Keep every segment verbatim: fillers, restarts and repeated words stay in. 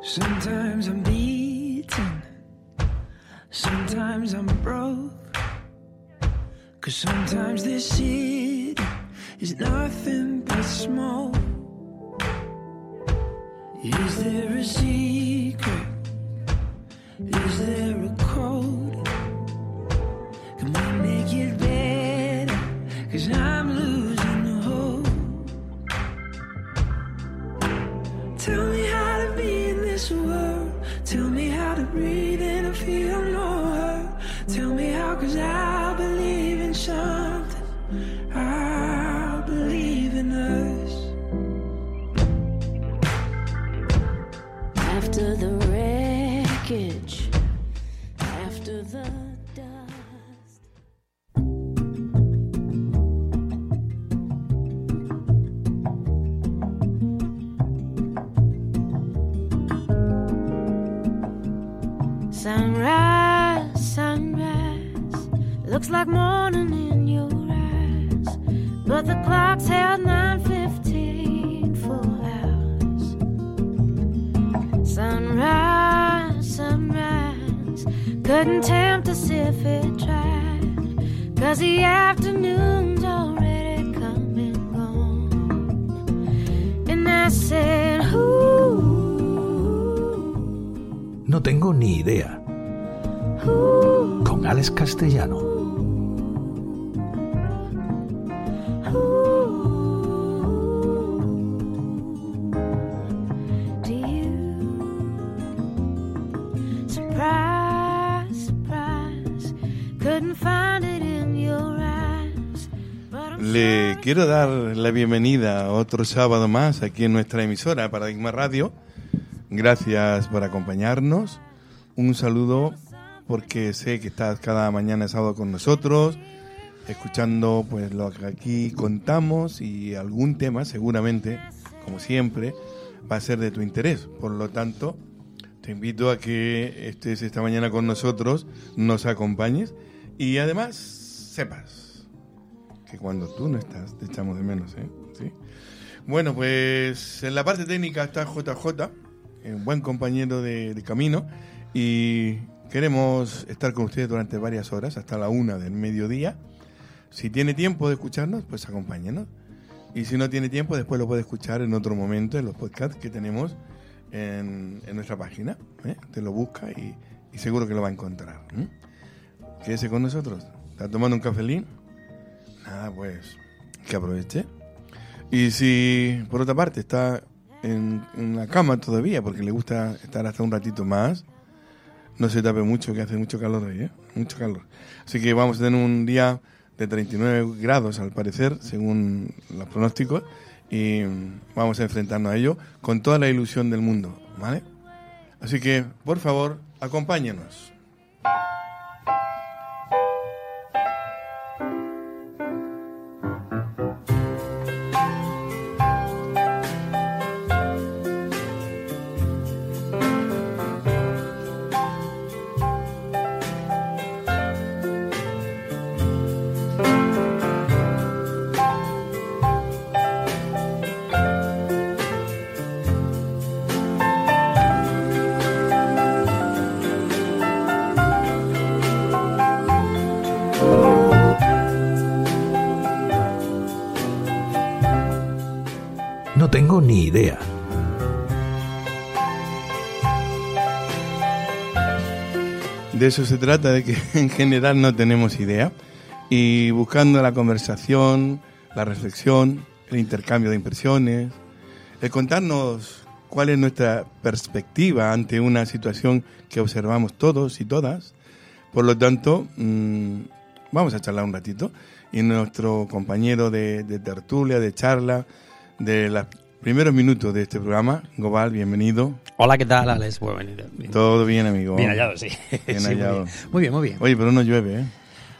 Sometimes I'm beaten, sometimes I'm broke, 'cause sometimes this city is nothing but smoke. Is there a secret? Is there a code? Can we make it better? 'Cause I'm losing the hope. Tell me how to be in this world. Tell me how to breathe and feel no hurt. Tell me how, 'cause I believe in something. I believe in us. After the wreckage, after the dust. Sunrise, sunrise, looks like morning in your eyes, but the clock's held nine fifteen for hours. Sunrise, sunrise, couldn't tempt us if it tried, 'cause the afternoon's already come and gone. And I said, ooh. No tengo ni idea. Ooh. Con Alex Castellano. Le quiero dar la bienvenida a otro sábado más aquí en nuestra emisora Paradigma Radio. Gracias por acompañarnos. Un saludo porque sé que estás cada mañana sábado con nosotros, escuchando pues lo que aquí contamos, y algún tema seguramente, como siempre, va a ser de tu interés. Por lo tanto, te invito a que estés esta mañana con nosotros, nos acompañes y además sepas que cuando tú no estás te echamos de menos, ¿eh? ¿Sí? Bueno, pues en la parte técnica está J J, un buen compañero de, de camino, y queremos estar con ustedes durante varias horas, hasta la una del mediodía. Si tiene tiempo de escucharnos, pues acompáñenos. Y si no tiene tiempo, después lo puede escuchar en otro momento en los podcasts que tenemos en, en nuestra página, ¿eh? Te lo busca y, y seguro que lo va a encontrar, ¿eh? Quédese con nosotros. ¿Está tomando un cafelín? Nada, pues que aproveche. Y si por otra parte está en, en la cama todavía porque le gusta estar hasta un ratito más, no se tape mucho, que hace mucho calor hoy, ¿eh? Mucho calor. Así que vamos a tener un día de treinta y nueve grados al parecer, según los pronósticos, y vamos a enfrentarnos a ello con toda la ilusión del mundo, ¿vale? Así que, por favor, acompáñenos. No tengo ni idea. De eso se trata, de que en general no tenemos idea, y buscando la conversación, la reflexión, el intercambio de impresiones, el contarnos cuál es nuestra perspectiva ante una situación que observamos todos y todas. Por lo tanto, mmm, vamos a charlar un ratito, y nuestro compañero de, de tertulia, de charla, de los primeros minutos de este programa, Gobal, bienvenido. Hola, ¿qué tal, Alex? Bueno, bien. Todo bien, amigo. Bien hallado, sí. Bien sí, hallado. Muy bien. muy bien, muy bien. Oye, pero no llueve, ¿eh?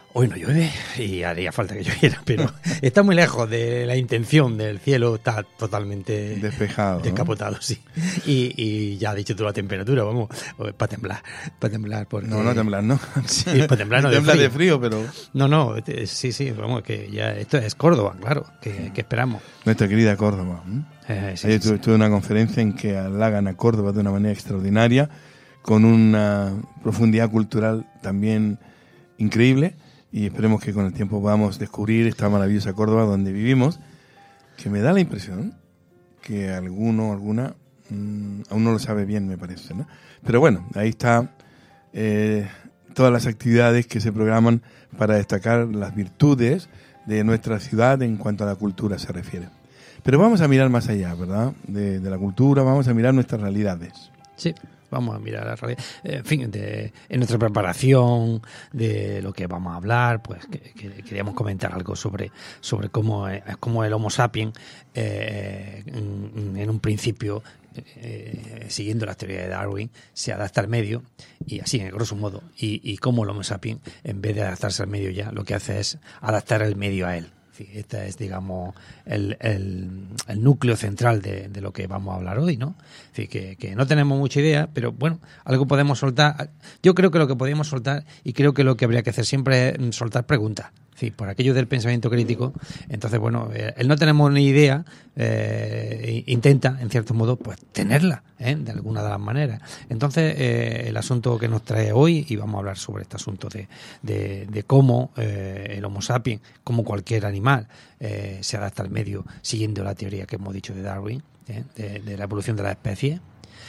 Hoy no llueve y haría falta que lloviera, pero está muy lejos de la intención del cielo, está totalmente despejado, descapotado, ¿no? Sí. Y, y ya has dicho tú la temperatura, vamos, para temblar, para temblar. Porque... No, no temblar, ¿no? Sí, para temblar, no, de temblar frío. de frío, pero... No, no, sí, sí, vamos, que ya esto es Córdoba, claro, que, que esperamos. Nuestra querida Córdoba. ¿eh? Eh, sí, Ayer sí, tuve, sí. tuve una conferencia en que halagan a Córdoba de una manera extraordinaria, con una profundidad cultural también increíble. Y esperemos que con el tiempo podamos descubrir esta maravillosa Córdoba donde vivimos, que me da la impresión que alguno, alguna, mmm, aún no lo sabe bien, me parece, ¿no? Pero bueno, ahí está eh, todas las actividades que se programan para destacar las virtudes de nuestra ciudad en cuanto a la cultura se refiere. Pero vamos a mirar más allá, ¿verdad? De, de la cultura, vamos a mirar nuestras realidades. Sí. Vamos a mirar la realidad. En fin, de, en nuestra preparación de lo que vamos a hablar, pues que, que queríamos comentar algo sobre, sobre cómo, cómo el Homo sapiens, eh, en, en un principio, eh, siguiendo la teoría de Darwin, se adapta al medio, y así, en grosso modo, y, y cómo el Homo sapiens, en vez de adaptarse al medio ya, lo que hace es adaptar el medio a él. Este es, digamos, el, el, el núcleo central de, de lo que vamos a hablar hoy, ¿no? Es decir, que, que no tenemos mucha idea, pero bueno, algo podemos soltar. Yo creo que lo que podemos soltar, y creo que lo que habría que hacer siempre es soltar preguntas. Sí, por aquello del pensamiento crítico. Entonces, bueno, eh, el no tenemos ni idea, eh, intenta, en cierto modo, pues tenerla, ¿eh? De alguna de las maneras. Entonces, eh, el asunto que nos trae hoy, y vamos a hablar sobre este asunto de, de, de cómo eh, el Homo sapiens, como cualquier animal, eh, se adapta al medio siguiendo la teoría que hemos dicho de Darwin, ¿eh? de, de la evolución de las especies.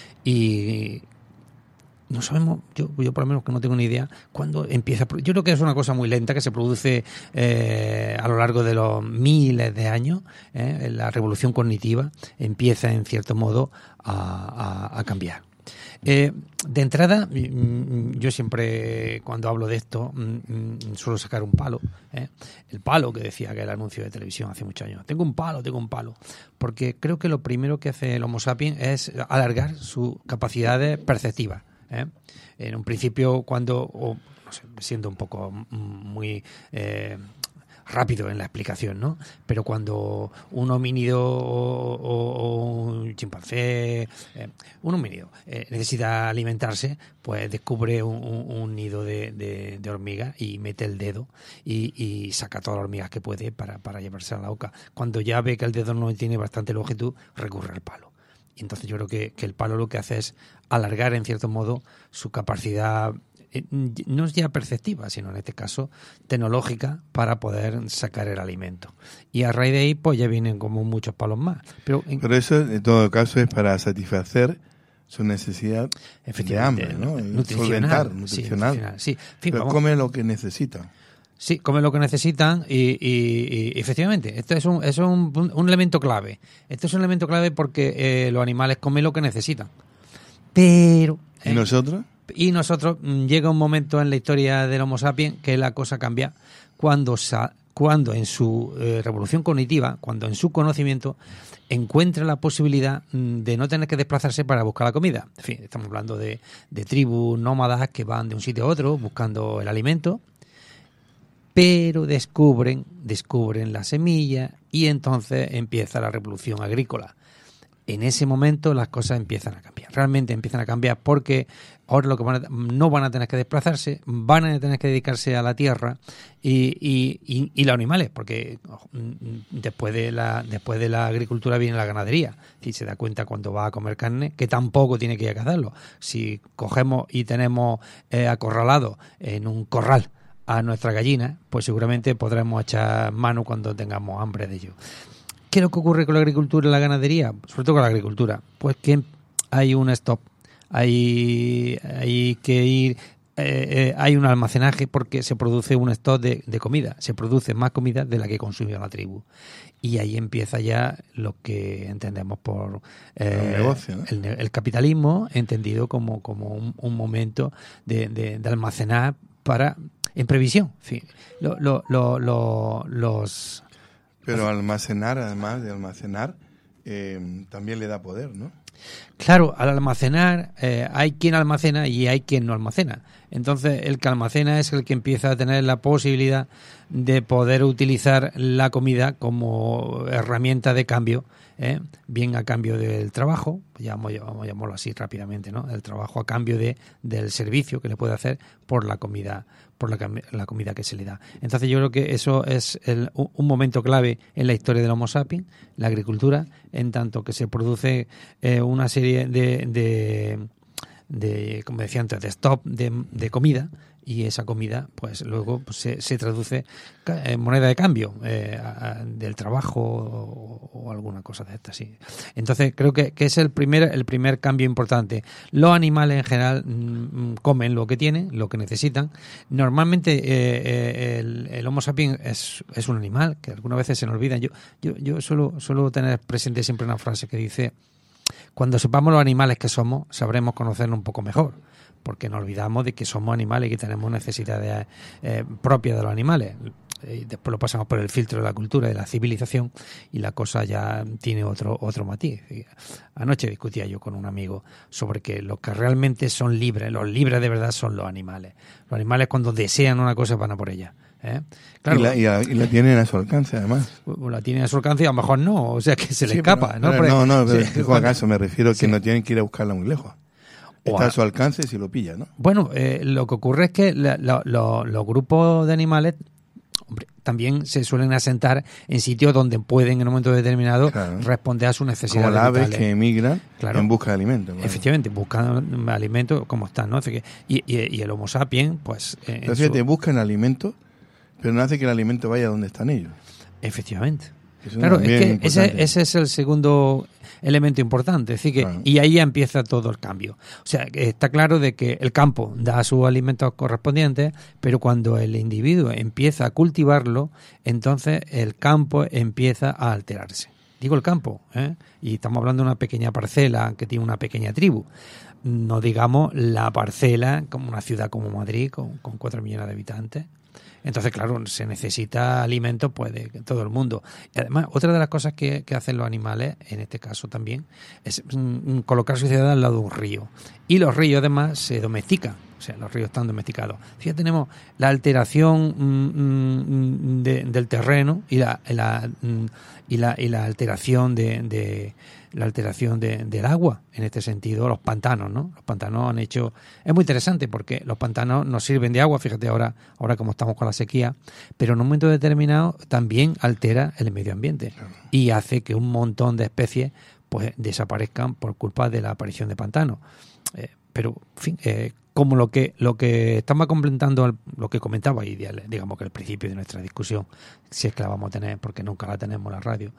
Y no sabemos, yo, yo por lo menos que no tengo ni idea cuándo empieza. Yo creo que es una cosa muy lenta que se produce eh, a lo largo de los miles de años. Eh, la revolución cognitiva empieza en cierto modo a, a, a cambiar. Eh, de entrada, yo siempre cuando hablo de esto suelo sacar un palo, ¿eh? El palo que decía que el anuncio de televisión hace muchos años. Tengo un palo, tengo un palo. Porque creo que lo primero que hace el Homo sapiens es alargar sus capacidades perceptivas. ¿Eh? En un principio, cuando, o, no sé, siendo un poco muy eh, rápido en la explicación, ¿no? Pero cuando un homínido o, o, o un chimpancé, eh, un homínido eh, necesita alimentarse, pues descubre un, un, un nido de, de, de hormigas y mete el dedo y, y saca todas las hormigas que puede para, para llevarse a la boca. Cuando ya ve que el dedo no tiene bastante longitud, recurre al palo. Entonces yo creo que, que el palo lo que hace es alargar, en cierto modo, su capacidad, eh, no es ya perceptiva, sino en este caso tecnológica, para poder sacar el alimento. Y a raíz de ahí, pues ya vienen como muchos palos más. Pero, en, Pero eso, en todo caso, es para satisfacer su necesidad de hambre, ¿no? Nutricional. Solventar, nutricional. Sí, nutricional. Sí. En fin, Pero vamos. come lo que necesita. Sí, comen lo que necesitan y, y, y efectivamente, esto es un, es un, un elemento clave. Esto es un elemento clave porque eh, los animales comen lo que necesitan. Pero... ¿Y eh, nosotros? Y nosotros, mm, llega un momento en la historia del Homo sapiens que la cosa cambia cuando, sa, cuando en su eh, revolución cognitiva, cuando en su conocimiento encuentra la posibilidad mm, de no tener que desplazarse para buscar la comida. En fin, estamos hablando de, de tribus nómadas que van de un sitio a otro buscando el alimento. Pero descubren, descubren la semilla y entonces empieza la revolución agrícola. En ese momento las cosas empiezan a cambiar. Realmente empiezan a cambiar porque ahora lo que van a, no van a tener que desplazarse, van a tener que dedicarse a la tierra y, y, y, y los animales, porque después de la después de la agricultura viene la ganadería. Si se da cuenta cuando va a comer carne, que tampoco tiene que ir a cazarlo. Si cogemos y tenemos eh, acorralado en un corral a nuestra gallina, pues seguramente podremos echar mano cuando tengamos hambre de ello. ¿Qué es lo que ocurre con la agricultura y la ganadería? Sobre todo con la agricultura. Pues que hay un stop, hay, hay que ir, eh, eh, hay un almacenaje porque se produce un stock de, de comida, se produce más comida de la que consume la tribu. Y ahí empieza ya lo que entendemos por eh, el negocio, ¿no? el, el capitalismo, entendido como, como un, un momento de, de, de almacenar para... en previsión. En fin, lo, lo, lo, lo, los... Pero almacenar, además de almacenar, eh, también le da poder, ¿no? Claro, al almacenar, eh, hay quien almacena y hay quien no almacena. Entonces el que almacena es el que empieza a tener la posibilidad de poder utilizar la comida como herramienta de cambio, ¿eh? Bien a cambio del trabajo, ya vamos, vamos a llamarlo así rápidamente, ¿no? El trabajo a cambio de del servicio que le puede hacer por la comida, por la, la comida que se le da. Entonces yo creo que eso es el, un momento clave en la historia del Homo sapiens, la agricultura, en tanto que se produce eh, una serie de, de de, como decía antes, de stop de, de comida, y esa comida pues luego pues, se, se traduce en moneda de cambio eh, a, a, del trabajo o, o alguna cosa de esta, sí. Entonces creo que, que es el primer el primer cambio importante. Los animales en general mmm, comen lo que tienen, lo que necesitan. Normalmente eh, eh, el, el Homo sapiens es, es un animal que algunas veces se nos olvida. Yo, yo, yo suelo, suelo tener presente siempre una frase que dice: cuando sepamos los animales que somos, sabremos conocernos un poco mejor, porque nos olvidamos de que somos animales y que tenemos necesidades eh, propias de los animales. Y después lo pasamos por el filtro de la cultura, de la civilización, y la cosa ya tiene otro otro matiz. Anoche discutía yo con un amigo sobre que los que realmente son libres, los libres de verdad son los animales. Los animales cuando desean una cosa van a por ella. ¿Eh? Claro, y, la, y, la, y la tienen a su alcance, además. La tienen a su alcance y a lo mejor no, o sea que se le sí, escapa. Pero, ¿no? Pero, no, no, pero sí, digo acaso, me refiero a que sí. no tienen que ir a buscarla muy lejos. Está a su alcance si lo pilla, ¿no? Bueno, eh, lo que ocurre es que la, la, la, los grupos de animales, hombre, también se suelen asentar en sitios donde pueden en un momento determinado claro. responder a sus necesidades. Como las aves vitales. que emigran claro. en busca de alimentos. Claro. Efectivamente, buscan alimentos como están, ¿no? Y, y, y el Homo sapiens, pues... Eh, Entonces, fíjate, su... buscan alimentos, pero no hace que el alimento vaya donde están ellos. Efectivamente. Eso claro, es que importante. ese, ese es el segundo elemento importante, es decir que claro. y ahí ya empieza todo el cambio. O sea, está claro de que el campo da sus alimentos correspondientes, pero cuando el individuo empieza a cultivarlo, entonces el campo empieza a alterarse. Digo el campo, ¿eh? Y estamos hablando de una pequeña parcela que tiene una pequeña tribu. No digamos la parcela como una ciudad como Madrid con, con cuatro millones de habitantes. Entonces, claro, se necesita alimento pues de todo el mundo. Y además, otra de las cosas que, que hacen los animales, en este caso también, es mm, colocar su ciudad al lado de un río. Y los ríos, además, se domestican. O sea, los ríos están domesticados. Fíjate, tenemos la alteración mm, de, del terreno y la, la, y la, y la alteración de... de la alteración de, del agua, en este sentido, los pantanos, ¿no? Los pantanos han hecho... Es muy interesante porque los pantanos nos sirven de agua, fíjate ahora, ahora como estamos con la sequía, pero en un momento determinado también altera el medio ambiente y hace que un montón de especies pues desaparezcan por culpa de la aparición de pantanos. Eh, pero, en fin, eh, como lo que lo que estamos complementando, lo que comentaba y digamos que el principio de nuestra discusión, si es que la vamos a tener, porque nunca la tenemos en la radio,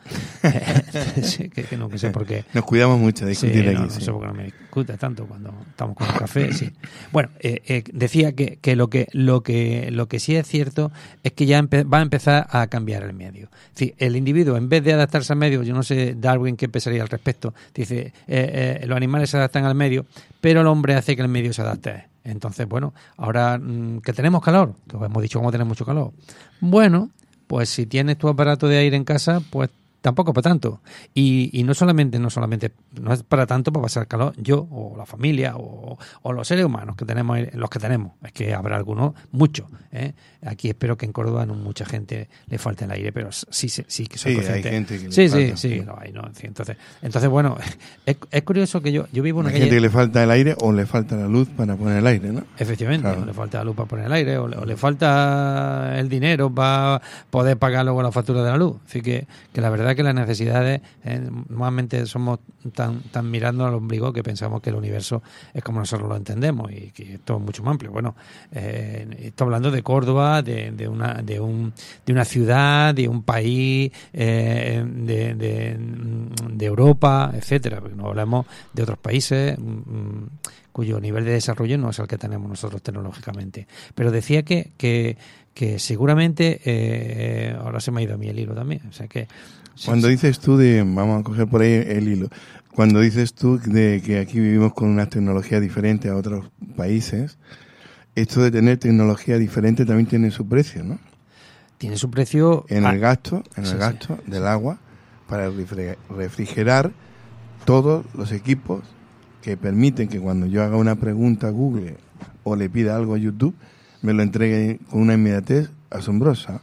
sí, que, que no que sé por qué. Nos cuidamos mucho de discutir sí, aquí. No, no sí. sé por qué no me discute tanto cuando estamos con el café, sí. Bueno, eh, eh, decía que, que lo que lo que lo que sí es cierto es que ya empe- va a empezar a cambiar el medio. Es decir, el individuo, en vez de adaptarse al medio, yo no sé Darwin qué pensaría al respecto, dice, eh, eh, los animales se adaptan al medio, pero el hombre hace que el medio se adapte. Entonces, bueno, ahora mmm, que tenemos calor, que os hemos dicho cómo tenemos mucho calor. Bueno, pues si tienes tu aparato de aire en casa, pues tampoco para tanto. Y, y no solamente, no solamente, no es para tanto para pasar calor, yo o la familia o, o los seres humanos que tenemos, los que tenemos, es que habrá algunos, muchos. ¿eh? Aquí espero que en Córdoba no mucha gente le falte el aire, pero sí, sí, sí que soy sí, consciente. hay gente que le sí, falta. sí, sí, no hay, no, sí, entonces, entonces bueno, es, es curioso que yo, yo vivo en una hay calle. gente que le falta el aire o le falta la luz para poner el aire, ¿no? Efectivamente, claro. o le falta la luz para poner el aire, o le, o le falta el dinero para poder pagar luego la factura de la luz. Así que, que la verdad que las necesidades, eh, normalmente somos tan, tan mirando al ombligo que pensamos que el universo es como nosotros lo entendemos y que esto es mucho más amplio. Bueno, eh, estoy hablando de Córdoba, de, de una de un de una ciudad, de un país, eh, de, de, de Europa, etcétera, porque no hablamos de otros países mmm, cuyo nivel de desarrollo no es el que tenemos nosotros tecnológicamente. Pero decía que, que, que seguramente, eh, ahora se me ha ido a mí el hilo también, o sea que... Cuando sí, dices tú de, vamos a coger por ahí el hilo, cuando dices tú de que aquí vivimos con unas tecnologías diferentes a otros países, esto de tener tecnología diferente también tiene su precio, ¿no? Tiene su precio... En ah, el gasto, en sí, el gasto sí, del sí. agua para refrigerar todos los equipos que permiten que cuando yo haga una pregunta a Google o le pida algo a YouTube, me lo entregue con una inmediatez asombrosa.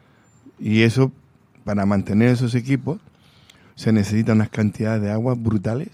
Y eso, para mantener esos equipos, se necesitan unas cantidades de agua brutales,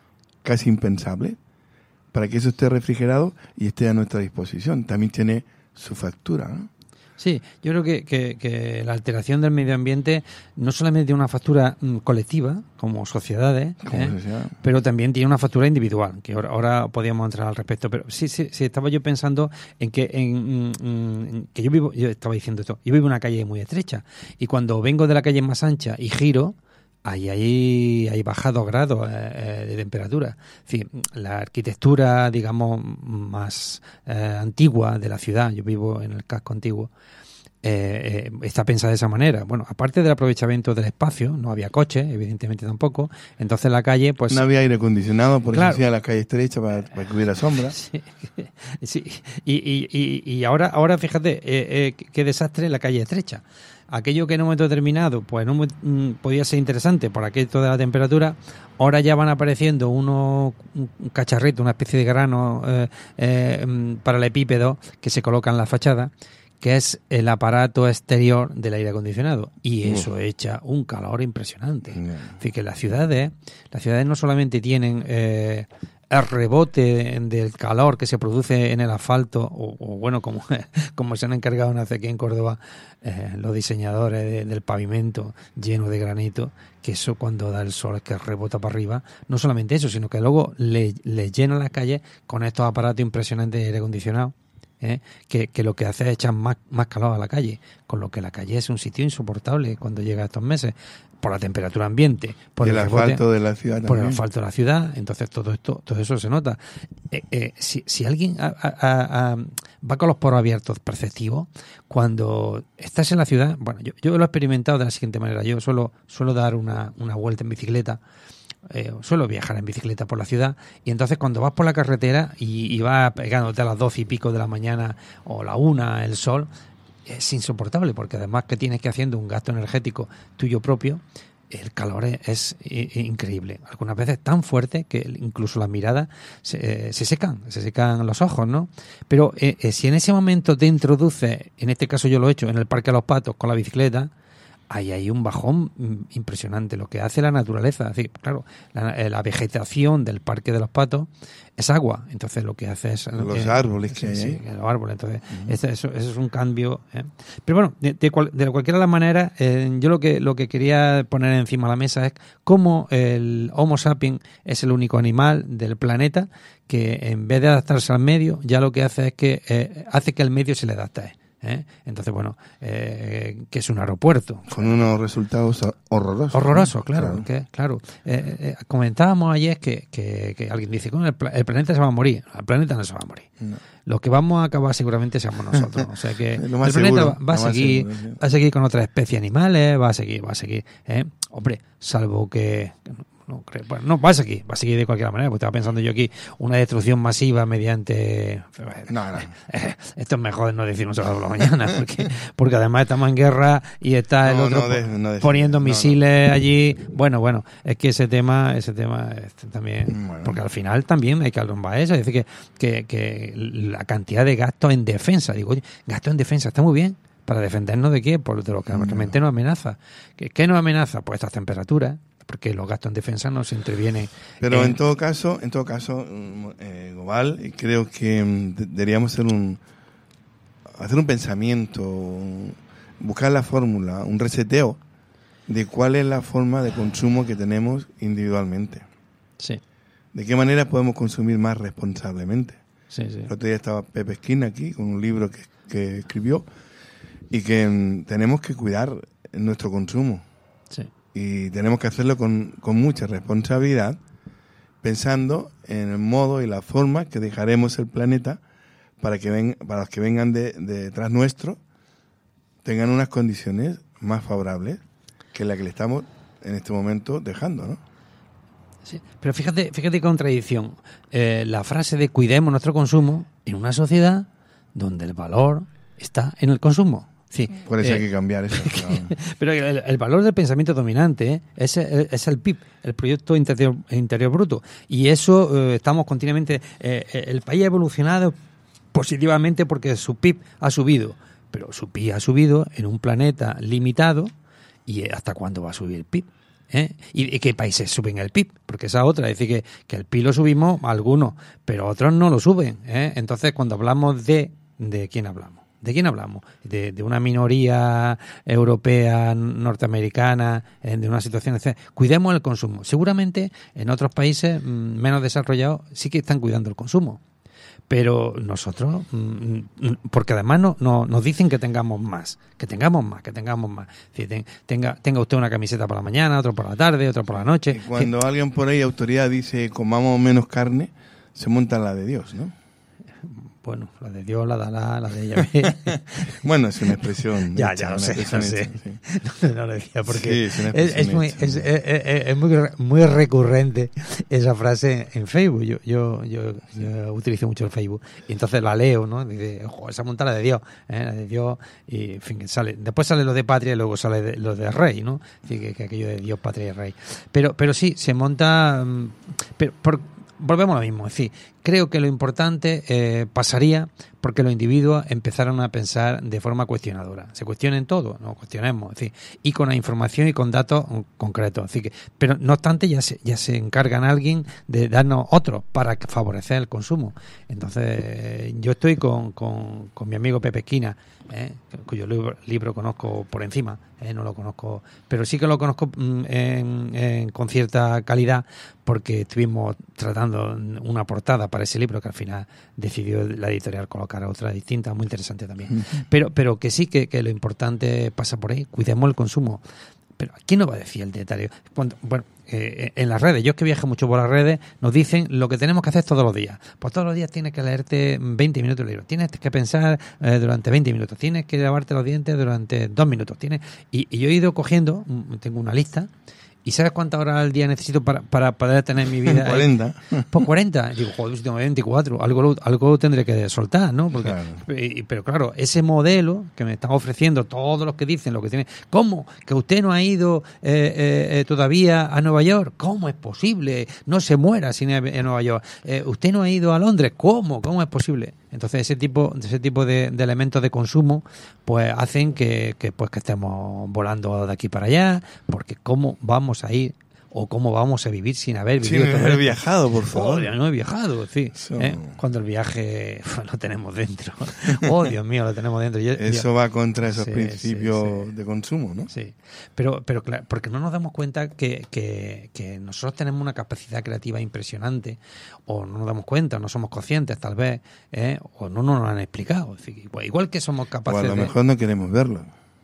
casi impensables, para que eso esté refrigerado y esté a nuestra disposición. También tiene su factura, ¿no? Sí, yo creo que, que, que la alteración del medio ambiente no solamente tiene una factura mm, colectiva, como sociedades, Como ¿eh? sociedad. pero también tiene una factura individual, que ahora, ahora podíamos entrar al respecto. Pero sí, sí, sí, estaba yo pensando en que en, mm, que yo vivo, yo estaba diciendo esto, yo vivo en una calle muy estrecha, y cuando vengo de la calle más ancha y giro, Ahí hay, hay bajados grados eh, de temperatura. Es decir, la arquitectura, digamos, más eh, antigua de la ciudad, yo vivo en el casco antiguo, eh, eh, está pensada de esa manera. Bueno, aparte del aprovechamiento del espacio, no había coches, evidentemente tampoco, entonces la calle, pues... No había aire acondicionado, por claro. eso hacía la calle estrecha para, para que hubiera sombra. Sí, sí. Y, y, y, y ahora, ahora fíjate, eh, eh, qué desastre la calle estrecha. Aquello que en un momento determinado pues no mm, podía ser interesante por aquello de la temperatura, ahora ya van apareciendo unos un cacharrito, una especie de grano eh, eh, paralelepípedo que se coloca en la fachada, que es el aparato exterior del aire acondicionado, y eso Uf. echa un calor impresionante. Yeah. Es decir, que las ciudades, las ciudades no solamente tienen eh, el rebote del calor que se produce en el asfalto, o, o bueno, como, como se han encargado en hace aquí en Córdoba eh, los diseñadores de, del pavimento lleno de granito, que eso cuando da el sol es que rebota para arriba. No solamente eso, sino que luego le, le llenan las calles con estos aparatos impresionantes de aire acondicionado. ¿Eh? Que, que lo que hace es echar más, más calor a la calle, con lo que la calle es un sitio insoportable cuando llega a estos meses, por la temperatura ambiente, por y el, el rebote, asfalto de la ciudad por también. el asfalto de la ciudad. Entonces todo esto, todo eso se nota. Eh, eh, si, si alguien a, a, a, va con los poros abiertos perceptivos, cuando estás en la ciudad, bueno, yo, yo lo he experimentado de la siguiente manera. Yo suelo, suelo dar una, una vuelta en bicicleta. Eh, suelo viajar en bicicleta por la ciudad, y entonces cuando vas por la carretera y, y vas pegándote a las doce y pico de la mañana o la una el sol, es insoportable, porque además que tienes que haciendo un gasto energético tuyo propio, el calor es, es, es increíble. Algunas veces tan fuerte que incluso las miradas se, eh, se secan, se secan los ojos, ¿no? Pero eh, eh, si en ese momento te introduces, en este caso yo lo he hecho en el Parque de los Patos con la bicicleta, ahí hay un bajón impresionante, lo que hace la naturaleza. Es decir, claro, la, la vegetación del Parque de los Patos es agua, entonces lo que hace es... Los eh, árboles que sí, hay. Sí, los árboles, entonces uh-huh. eso, eso, eso es un cambio. ¿eh? Pero bueno, de, de, cual, de cualquiera de las maneras, eh, yo lo que, lo que quería poner encima de la mesa es cómo el Homo sapiens es el único animal del planeta que en vez de adaptarse al medio, ya lo que hace es que eh, hace que el medio se le adapte. ¿Eh? Entonces, bueno, eh, que es un aeropuerto. Con unos resultados horrorosos. Horrorosos, claro. Claro. Que, claro. Eh, eh, comentábamos ayer que, que, que alguien dice que el, pla- el planeta se va a morir. El planeta no se va a morir. No. Los que vamos a acabar seguramente somos nosotros. O sea que el planeta seguro, va, va a seguir, seguro, sí. va a seguir con otras especies animales, va a seguir, va a seguir. ¿eh? Hombre, salvo que... No, creo, bueno, no, va a seguir, va a seguir de cualquier manera, porque estaba pensando yo aquí una destrucción masiva mediante... No, no. Esto es mejor no decirlo solo por la mañana, porque, porque además estamos en guerra y está el no, otro no de, no de, poniendo no, misiles no. allí. Bueno, bueno, es que ese tema, ese tema este, también... Bueno. Porque al final también hay que alumbar eso, es decir, que, que, que la cantidad de gastos en defensa, digo, oye, gastos en defensa, está muy bien, ¿para defendernos de qué? Por de lo que no. realmente nos amenaza. ¿Qué, qué nos amenaza? Pues estas temperaturas, porque los gastos en defensa no se intervienen. Pero en, en todo caso, en todo caso, eh, global, creo que mm, deberíamos hacer un hacer un pensamiento, buscar la fórmula, un reseteo de cuál es la forma de consumo que tenemos individualmente. Sí. De qué manera podemos consumir más responsablemente. Sí, sí. El otro día estaba Pepe Esquina aquí con un libro que, que escribió y que mm, tenemos que cuidar nuestro consumo. Sí. Y tenemos que hacerlo con, con mucha responsabilidad, pensando en el modo y la forma que dejaremos el planeta para que ven, para los que vengan de, de detrás nuestro tengan unas condiciones más favorables que la que le estamos en este momento dejando, ¿no? Sí, pero fíjate, fíjate qué contradicción. Eh, la frase de cuidemos nuestro consumo en una sociedad donde el valor está en el consumo. Sí, por eso eh, hay que cambiar eso. Claro. Pero el, el valor del pensamiento dominante ¿eh? es, el, es el P I B, el Producto Interior, Interior Bruto. Y eso eh, estamos continuamente... Eh, el país ha evolucionado positivamente porque su P I B ha subido, pero su P I B ha subido en un planeta limitado y ¿hasta cuándo va a subir el P I B? ¿Eh? ¿Y, ¿Y qué países suben el P I B? Porque esa otra, es decir, que, que el P I B lo subimos algunos, pero otros no lo suben. ¿eh? Entonces, cuando hablamos de... ¿De quién hablamos? ¿De quién hablamos? De, de una minoría europea, norteamericana, de una situación... etcétera. Cuidemos el consumo. Seguramente en otros países menos desarrollados sí que están cuidando el consumo. Pero nosotros, porque además no, no, nos dicen que tengamos más, que tengamos más, que tengamos más. Es decir, tenga, tenga usted una camiseta por la mañana, otra por la tarde, otra por la noche. Y cuando sí. alguien por ahí, autoridad, dice comamos menos carne, se monta la de Dios, ¿no? Bueno, la de Dios, la de Alá, la de Yahvé. Bueno, es una expresión. ya, ya lo sé, lo sé. Sí. No, no lo decía porque sí, es, es, es, muy, es, es, es muy, muy recurrente esa frase en Facebook. Yo, yo, yo, yo utilizo mucho el Facebook y entonces la leo, ¿no? Dice, ojo, esa monta la de Dios, ¿eh? La de Dios y, en fin, sale. Después sale lo de patria y luego sale de, lo de rey, ¿no? Así que, que aquello de Dios, patria y rey. Pero, pero sí, se monta, pero por volvemos a lo mismo, es decir, creo que lo importante eh, pasaría porque los individuos empezaron a pensar de forma cuestionadora. Se cuestionen todo, no cuestionemos, es decir, y con la información y con datos concretos. Así que, pero no obstante, ya se, ya se encargan a alguien de darnos otros para favorecer el consumo. Entonces, eh, yo estoy con, con, con mi amigo Pepe Esquina, eh, cuyo libro, libro conozco por encima, eh, no lo conozco, pero sí que lo conozco mm, en, en, con cierta calidad porque estuvimos tratando una portada para ese libro que al final decidió la editorial colocar a otra distinta, muy interesante también. Uh-huh. Pero pero que sí que, que lo importante pasa por ahí, cuidemos el consumo. Pero ¿quién nos va a decir el detalle? Cuando, bueno, eh, en las redes, yo es que viajo mucho por las redes, nos dicen lo que tenemos que hacer todos los días. Pues todos los días tienes que leerte veinte minutos el libro, tienes que pensar eh, durante veinte minutos, tienes que lavarte los dientes durante dos minutos. Tienes y, y yo he ido cogiendo, tengo una lista. ¿Y sabes cuántas horas al día necesito para, para poder tener mi vida? cuarenta. Pues cuarenta. Digo, joder, si tengo veinticuatro. Algo, algo tendré que soltar, ¿no? Porque, claro. y, pero claro, ese modelo que me están ofreciendo todos los que dicen lo que tienen. ¿Cómo? ¿Que usted no ha ido eh, eh, todavía a Nueva York? ¿Cómo es posible? No se muera sin ir a Nueva York. Eh, ¿Usted no ha ido a Londres? ¿Cómo? ¿Cómo es posible? Entonces ese tipo, ese tipo de, de elementos de consumo pues hacen que, que pues que estemos volando de aquí para allá, porque cómo vamos a ir o cómo vamos a vivir sin haber vivido. Sin haber viajado, por favor. Oh, no he viajado, sí. So... ¿eh? Cuando el viaje pues, lo tenemos dentro. Oh, Dios mío, lo tenemos dentro. Yo, Eso yo... va contra esos sí, principios sí, sí. de consumo, ¿no? Sí, pero, pero claro, porque no nos damos cuenta que, que, que nosotros tenemos una capacidad creativa impresionante, o no nos damos cuenta, no somos conscientes tal vez, ¿eh? O no nos lo han explicado. Es decir, igual, igual que somos capaces de... O a lo mejor de... no queremos verlo.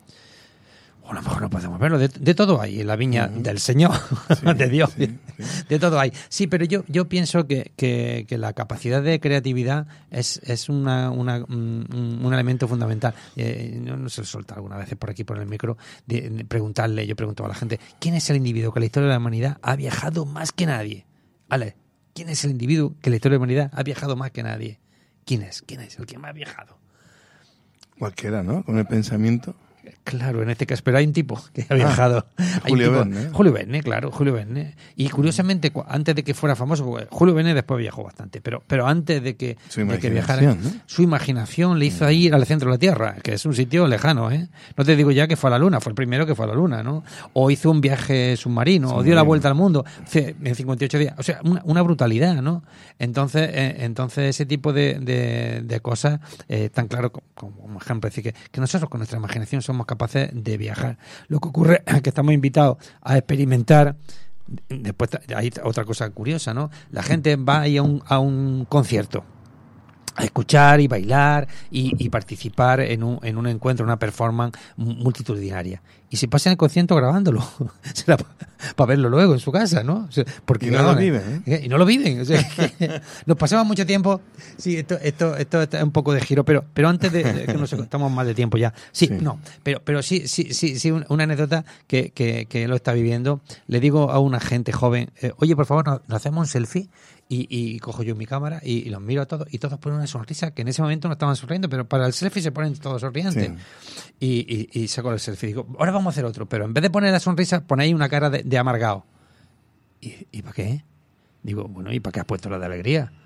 O a lo mejor no podemos verlo, de, de todo hay en la viña uh-huh. del Señor, sí, de Dios, sí, sí. de todo hay. Sí, pero yo yo pienso que, que, que la capacidad de creatividad es es una, una un, un elemento fundamental. Eh, no, no se lo suelta algunas veces por aquí, por el micro, de, de preguntarle, yo pregunto a la gente, ¿quién es el individuo que en la historia de la humanidad ha viajado más que nadie? Vale, ¿quién es el individuo que en la historia de la humanidad ha viajado más que nadie? ¿Quién es? ¿Quién es el que más ha viajado? Cualquiera, ¿no? Con el pensamiento. Claro, en este caso, pero hay un tipo que ha viajado. Ah, hay Julio tipo, Verne. Julio Verne, claro, Julio Verne. Y curiosamente, antes de que fuera famoso, porque Julio Verne después viajó bastante, pero pero antes de que, de que viajara, ¿no? Su imaginación le hizo ir al centro de la Tierra, que es un sitio lejano, ¿eh? No te digo ya que fue a la Luna, fue el primero que fue a la Luna, ¿no? O hizo un viaje submarino, submarino. o dio la vuelta al mundo en cincuenta y ocho días. O sea, una, una brutalidad, ¿no? Entonces, eh, entonces ese tipo de, de, de cosas, eh, tan claro como, como ejemplo, es decir, que, que nosotros con nuestra imaginación somos capaces de viajar. Lo que ocurre es que estamos invitados a experimentar. Después hay otra cosa curiosa, ¿no? La gente va a un, a un concierto a escuchar y bailar y, y participar en un, en un encuentro, una performance multitudinaria. Y se pasa en el concierto grabándolo. Será para verlo luego en su casa, ¿no? O sea, porque y no claro, lo viven, ¿eh? Y no lo viven. O sea, nos pasamos mucho tiempo. Sí, esto, esto, esto es un poco de giro, pero, pero antes de, de que nos estamos más de tiempo ya. Sí, sí. no, pero, pero sí, sí, sí, sí, una anécdota que, que, que lo está viviendo. Le digo a una gente joven, eh, oye, por favor, nos, nos hacemos un selfie. Y, y cojo yo mi cámara y, y los miro a todos y todos ponen una sonrisa que en ese momento no estaban sonriendo, pero para el selfie se ponen todos sonrientes. Sí. Y, y, y saco el selfie y digo, ahora vamos a hacer otro, pero en vez de poner la sonrisa, ponéis una cara de, de amargado. ¿Y, ¿Y para qué? Digo, bueno, ¿y para qué has puesto la de alegría?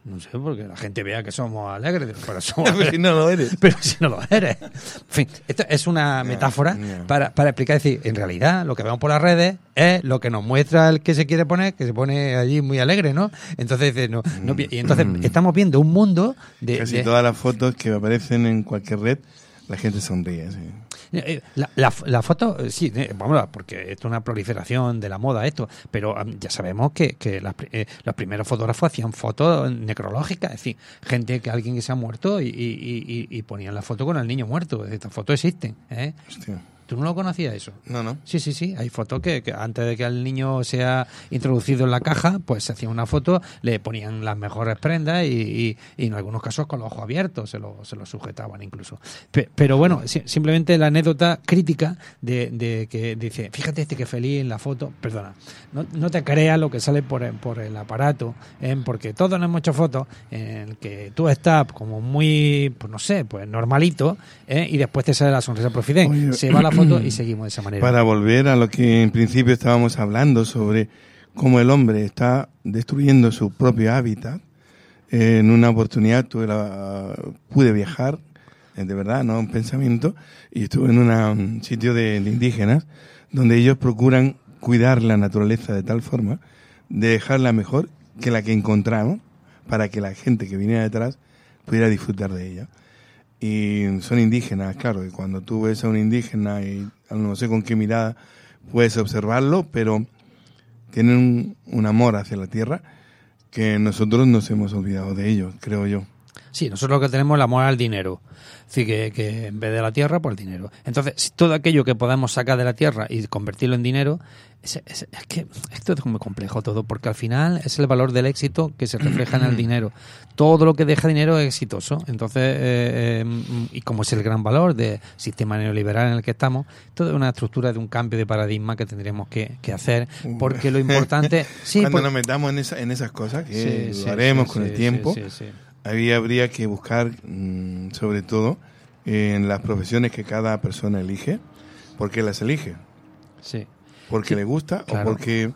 No sé, porque la gente vea que somos alegres, pero somos Pero si no lo eres. Pero si no lo eres. En fin, esto es una metáfora yeah. para, para explicar, decir, en realidad lo que vemos por las redes es lo que nos muestra el que se quiere poner, que se pone allí muy alegre, ¿no? Entonces, no, no, y entonces estamos viendo un mundo de... Casi de, todas las fotos que aparecen en cualquier red, la gente sonríe, sí. La, la, la foto, sí, vamos, porque esto es una proliferación de la moda, esto, pero um, ya sabemos que, que las, eh, los primeros fotógrafos hacían fotos necrológicas, es decir, gente que alguien que se ha muerto y, y, y, y ponían la foto con el niño muerto. Estas fotos existen, ¿eh? Hostia. ¿Tú no lo conocías eso? No, no. Sí, sí, sí. Hay fotos que, que antes de que el niño sea introducido en la caja, pues se hacía una foto, le ponían las mejores prendas y, y, y en algunos casos con los ojos abiertos se lo, se lo sujetaban incluso. Pe, pero bueno, si, simplemente la anécdota crítica de, de que dice, fíjate este que feliz en la foto, perdona, no, no te creas lo que sale por, por el aparato, ¿eh? Porque todos nos hemos hecho fotos en que tú estás como muy, pues no sé, pues normalito, ¿eh? Y después te sale la sonrisa profident. Oye, se va la foto y seguimos de esa manera. Para volver a lo que en principio estábamos hablando sobre cómo el hombre está destruyendo su propio hábitat, eh, en una oportunidad tuve la, pude viajar, eh, de verdad, no un pensamiento, y estuve en una, un sitio de, de indígenas donde ellos procuran cuidar la naturaleza de tal forma de dejarla mejor que la que encontramos para que la gente que viniera detrás pudiera disfrutar de ella. Y son indígenas, claro, y cuando tú ves a un indígena y no sé con qué mirada puedes observarlo, pero tienen un, un amor hacia la tierra que nosotros nos hemos olvidado de ello, creo yo. Sí, nosotros lo que tenemos es el amor al dinero. Así que, que en vez de la tierra, pues el dinero. Entonces, si todo aquello que podamos sacar de la tierra y convertirlo en dinero, es, es, es que esto es muy complejo todo, porque al final es el valor del éxito que se refleja en el dinero. Todo lo que deja dinero es exitoso. Entonces, eh, eh, y como es el gran valor del sistema neoliberal en el que estamos, todo es una estructura de un cambio de paradigma que tendríamos que, que hacer, porque lo importante... Sí, Cuando por... nos metamos en, esa, en esas cosas, que sí, lo sí, haremos sí, con sí, el tiempo, sí, sí, sí. ahí habría que buscar, mmm, sobre todo, en las profesiones que cada persona elige, ¿por qué las elige? Sí. ¿Porque Sí, le gusta claro. o porque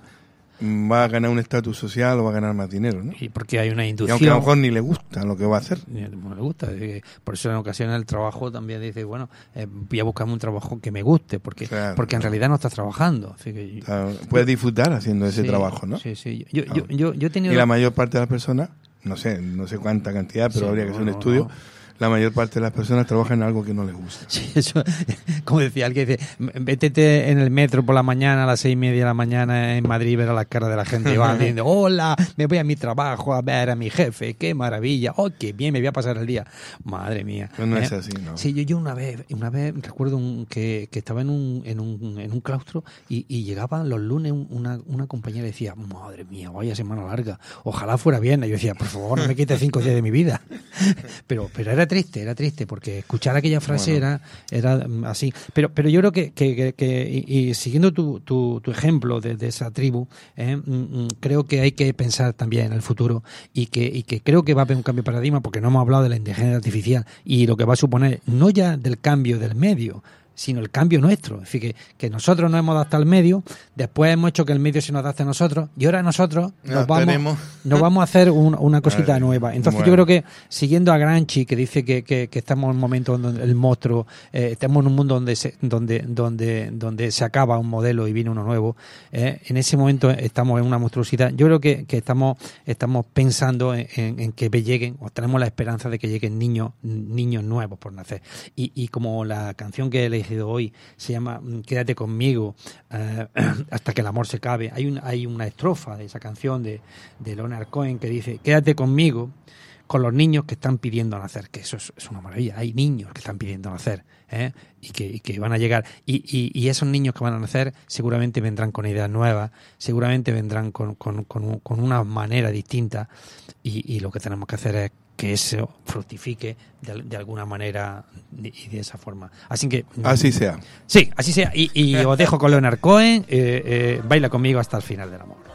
va a ganar un estatus social o va a ganar más dinero, ¿no? Y porque hay una Y inducción... aunque a lo mejor ni le gusta lo que va a hacer. No le gusta. Por eso en ocasiones el trabajo también dice, bueno, eh, voy a buscarme un trabajo que me guste, porque Claro, porque en claro. realidad no estás trabajando. Así que yo- O sea, puedes disfrutar haciendo ese sí, trabajo, ¿no? Sí, sí. Yo, yo, yo, yo he tenido... Y la mayor parte de las personas, no sé, no sé cuánta cantidad, pero Sí, habría que no, hacer un no, estudio, no. la mayor parte de las personas trabajan en algo que no les gusta. Sí, eso, como decía alguien, dice, vétete en el metro por la mañana a las seis y media de la mañana en Madrid, ver a las caras de la gente y van diciendo, hola, me voy a mi trabajo a ver a mi jefe, qué maravilla, oh, qué bien, me voy a pasar el día. Madre mía. Pero no ¿Eh? es así, ¿no? Sí, yo, yo una vez, una vez recuerdo un, que, que estaba en un, en un, en un claustro y, y llegaba los lunes una, una compañera y decía, madre mía, vaya semana larga, ojalá fuera viernes. Yo decía, por favor, no me quites cinco días de mi vida. Pero, pero era triste, era triste, porque escuchar aquella frase Bueno. era, era mm, así. Pero, pero yo creo que, que, que, que y, y siguiendo tu, tu, tu ejemplo de, de esa tribu, eh, mm, mm, creo que hay que pensar también en el futuro y que, y que creo que va a haber un cambio de paradigma, porque no hemos hablado de la inteligencia artificial y lo que va a suponer, no ya del cambio del medio, sino el cambio nuestro. Es decir, que, que nosotros nos hemos adaptado al medio, después hemos hecho que el medio se nos adapte a nosotros, y ahora nosotros nos, Nos vamos, tenemos. nos vamos a hacer un- una cosita Vale. nueva. Entonces Bueno. yo creo que, siguiendo a Gramsci, que dice que, que, que estamos en un momento donde el monstruo, eh, estamos en un mundo donde se, donde, donde, donde se acaba un modelo y viene uno nuevo, eh, en ese momento estamos en una monstruosidad. Yo creo que, que estamos, estamos pensando en, en, en que lleguen, o tenemos la esperanza de que lleguen niños, niños nuevos por nacer. Y, y como la canción que he elegido hoy se llama mm, Quédate conmigo, eh, hasta que el amor se acabe, hay, un, hay una estrofa de esa canción de, de Leonard Cohen que dice, quédate conmigo con los niños que están pidiendo nacer, que eso es, es una maravilla. Hay niños que están pidiendo nacer, ¿eh? y, que, y que van a llegar. Y, y, y esos niños que van a nacer seguramente vendrán con ideas nuevas, seguramente vendrán con, con, con, con una manera distinta, y, y lo que tenemos que hacer es que eso fructifique de, de alguna manera y de, de esa forma. Así que... Así sea. Sí, así sea. Y, y os dejo con Leonard Cohen, eh, eh, baila conmigo hasta el final del amor.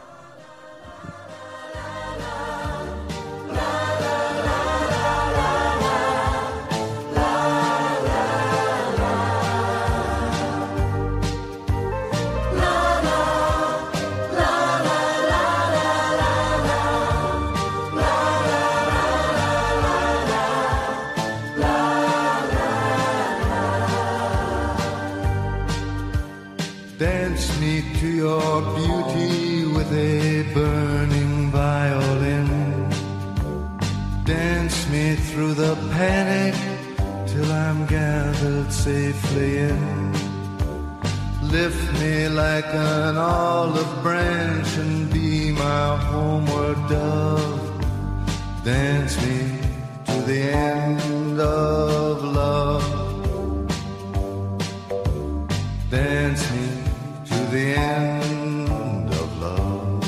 La Dance me to your beauty with a burning violin. Dance me through the panic till I'm gathered safely in. Lift me like an olive branch and be my homeward dove. Dance me to the end of love. Dance me to the end of love.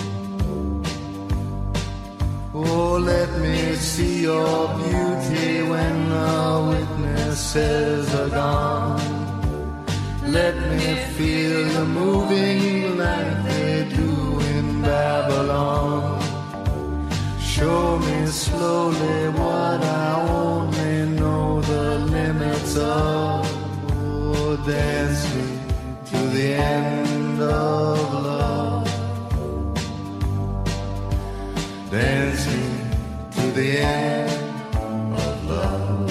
Oh, let me see your beauty when the witnesses are gone. Let me feel you moving like they do in Babylon. Show me slowly what I only know the limits of. Oh, dance me to the end of love. Dance me to the end of love.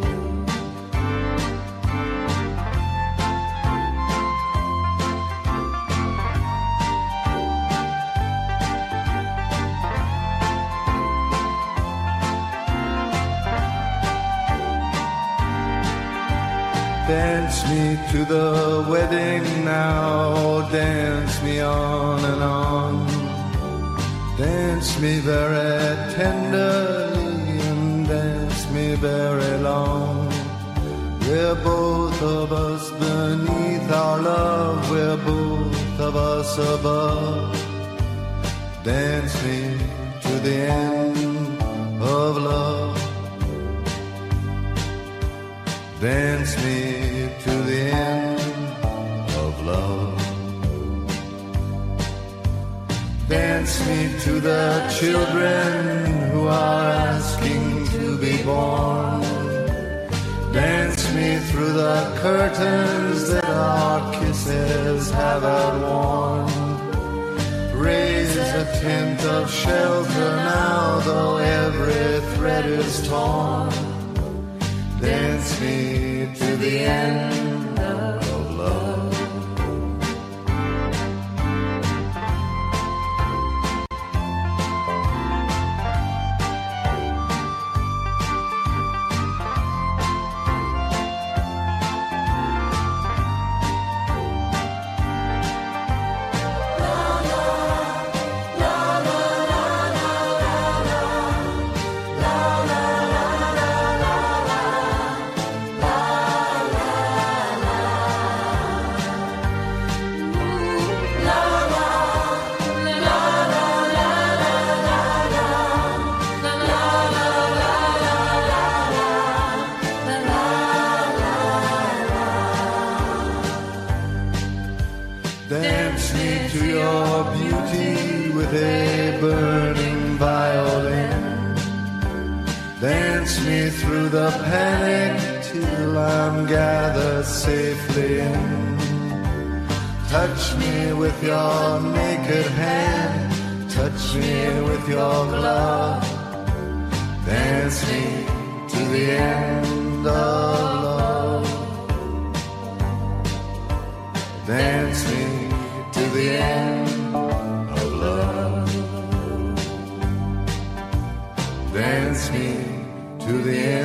Dance me to the wedding now, dance me on and on. Dance me very tenderly and dance me very long. We're both of us beneath our love, we're both of us above. Dance me to the end of love. Dance me to the end of love. Dance me to the children who are asking to be born. Dance me through the curtains that our kisses have outworn. Raise a tent of shelter now, though every thread is torn. Dance me to the end of love. Dance me to your beauty with a burning violin. Dance me through the panic till I'm gathered safely in. Touch me with your naked hand, touch me with your glove. Dance me to the end of love. Dance me to the end of love. Dance me to the end.